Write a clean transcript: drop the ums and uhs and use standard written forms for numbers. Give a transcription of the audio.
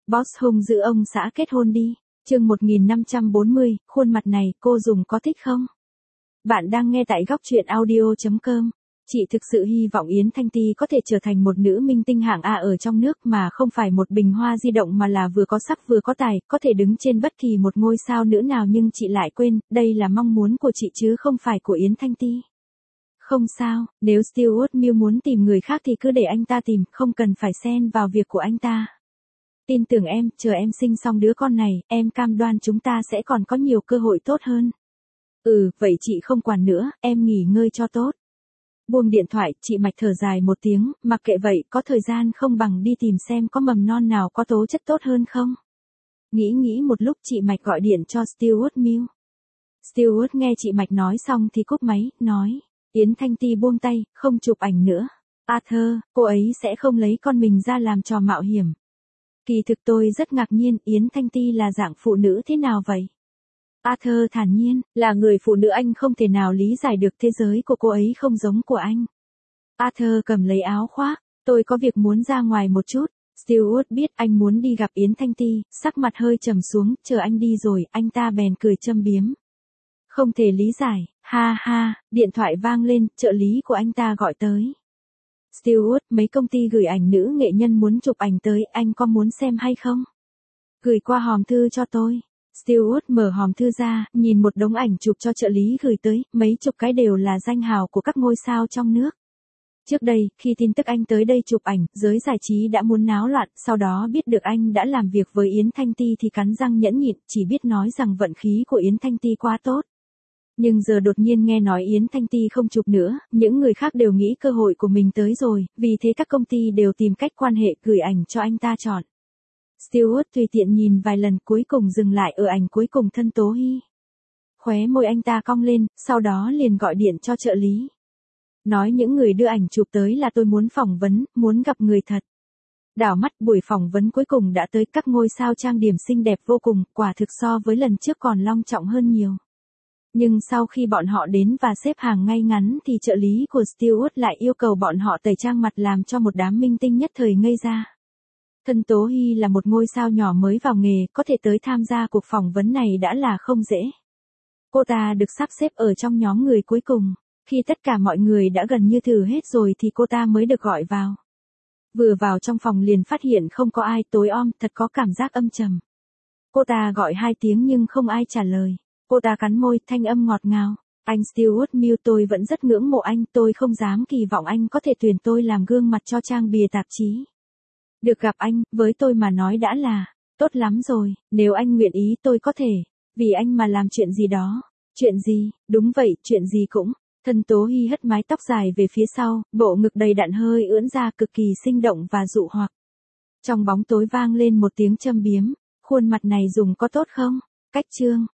Boss hung dữ ông xã kết hôn đi. Chương 1540, khuôn mặt này cô dùng có thích không? Bạn đang nghe tại góc truyện audio.com. Chị thực sự hy vọng Yến Thanh Ti có thể trở thành một nữ minh tinh hạng A ở trong nước mà không phải một bình hoa di động mà là vừa có sắc vừa có tài, có thể đứng trên bất kỳ một ngôi sao nữ nào, nhưng chị lại quên, đây là mong muốn của chị chứ không phải của Yến Thanh Ti. Không sao, nếu Stuart Mill muốn tìm người khác thì cứ để anh ta tìm, không cần phải xen vào việc của anh ta. Tin tưởng em, chờ em sinh xong đứa con này, em cam đoan chúng ta sẽ còn có nhiều cơ hội tốt hơn. Vậy chị không quản nữa, em nghỉ ngơi cho tốt. Buông điện thoại, chị Mạch thở dài một tiếng, mặc kệ vậy, có thời gian không bằng đi tìm xem có mầm non nào có tố chất tốt hơn không. Nghĩ một lúc chị Mạch gọi điện cho Stuart Mill. Stuart nghe chị Mạch nói xong thì cúp máy, nói, Yến Thanh Ti buông tay, không chụp ảnh nữa. Arthur, cô ấy sẽ không lấy con mình ra làm trò mạo hiểm. Kỳ thực tôi rất ngạc nhiên, Yến Thanh Ti là dạng phụ nữ thế nào vậy? Arthur thản nhiên, là người phụ nữ anh không thể nào lý giải được, thế giới của cô ấy không giống của anh. Arthur cầm lấy áo khoác, tôi có việc muốn ra ngoài một chút. Stuart biết anh muốn đi gặp Yến Thanh Ti, sắc mặt hơi trầm xuống, chờ anh đi rồi, anh ta bèn cười châm biếm. Không thể lý giải, ha ha, điện thoại vang lên, trợ lý của anh ta gọi tới. Stuart, mấy công ty gửi ảnh nữ nghệ nhân muốn chụp ảnh tới, anh có muốn xem hay không? Gửi qua hòm thư cho tôi. Stuart mở hòm thư ra, nhìn một đống ảnh chụp cho trợ lý gửi tới, mấy chục cái đều là danh hào của các ngôi sao trong nước. Trước đây, khi tin tức anh tới đây chụp ảnh, giới giải trí đã muốn náo loạn, sau đó biết được anh đã làm việc với Yến Thanh Ti thì cắn răng nhẫn nhịn, chỉ biết nói rằng vận khí của Yến Thanh Ti quá tốt. Nhưng giờ đột nhiên nghe nói Yến Thanh Ti không chụp nữa, những người khác đều nghĩ cơ hội của mình tới rồi, vì thế các công ty đều tìm cách quan hệ gửi ảnh cho anh ta chọn. Stuart tùy tiện nhìn vài lần, cuối cùng dừng lại ở ảnh cuối cùng thân Tố Hy. Khóe môi anh ta cong lên, sau đó liền gọi điện cho trợ lý. Nói những người đưa ảnh chụp tới là tôi muốn phỏng vấn, muốn gặp người thật. Đảo mắt, buổi phỏng vấn cuối cùng đã tới, các ngôi sao trang điểm xinh đẹp vô cùng, quả thực so với lần trước còn long trọng hơn nhiều. Nhưng sau khi bọn họ đến và xếp hàng ngay ngắn thì trợ lý của Stuart lại yêu cầu bọn họ tẩy trang mặt, làm cho một đám minh tinh nhất thời ngây ra. Thân Tố Hy là một ngôi sao nhỏ mới vào nghề, có thể tới tham gia cuộc phỏng vấn này đã là không dễ. Cô ta được sắp xếp ở trong nhóm người cuối cùng, khi tất cả mọi người đã gần như thử hết rồi thì cô ta mới được gọi vào. Vừa vào trong phòng liền phát hiện không có ai, tối om, thật có cảm giác âm trầm. Cô ta gọi 2 tiếng nhưng không ai trả lời. Cô ta cắn môi, thanh âm ngọt ngào. Anh Stuart Mill, tôi vẫn rất ngưỡng mộ anh, tôi không dám kỳ vọng anh có thể tuyển tôi làm gương mặt cho trang bìa tạp chí. Được gặp anh, với tôi mà nói đã là tốt lắm rồi, nếu anh nguyện ý tôi có thể, vì anh mà làm chuyện gì đó. Chuyện gì? Đúng vậy, chuyện gì cũng. Thân Tố Hy hất mái tóc dài về phía sau, bộ ngực đầy đặn hơi ưỡn ra, cực kỳ sinh động và dụ hoặc. Trong bóng tối vang lên một tiếng châm biếm, khuôn mặt này dùng có tốt không? Cách chương.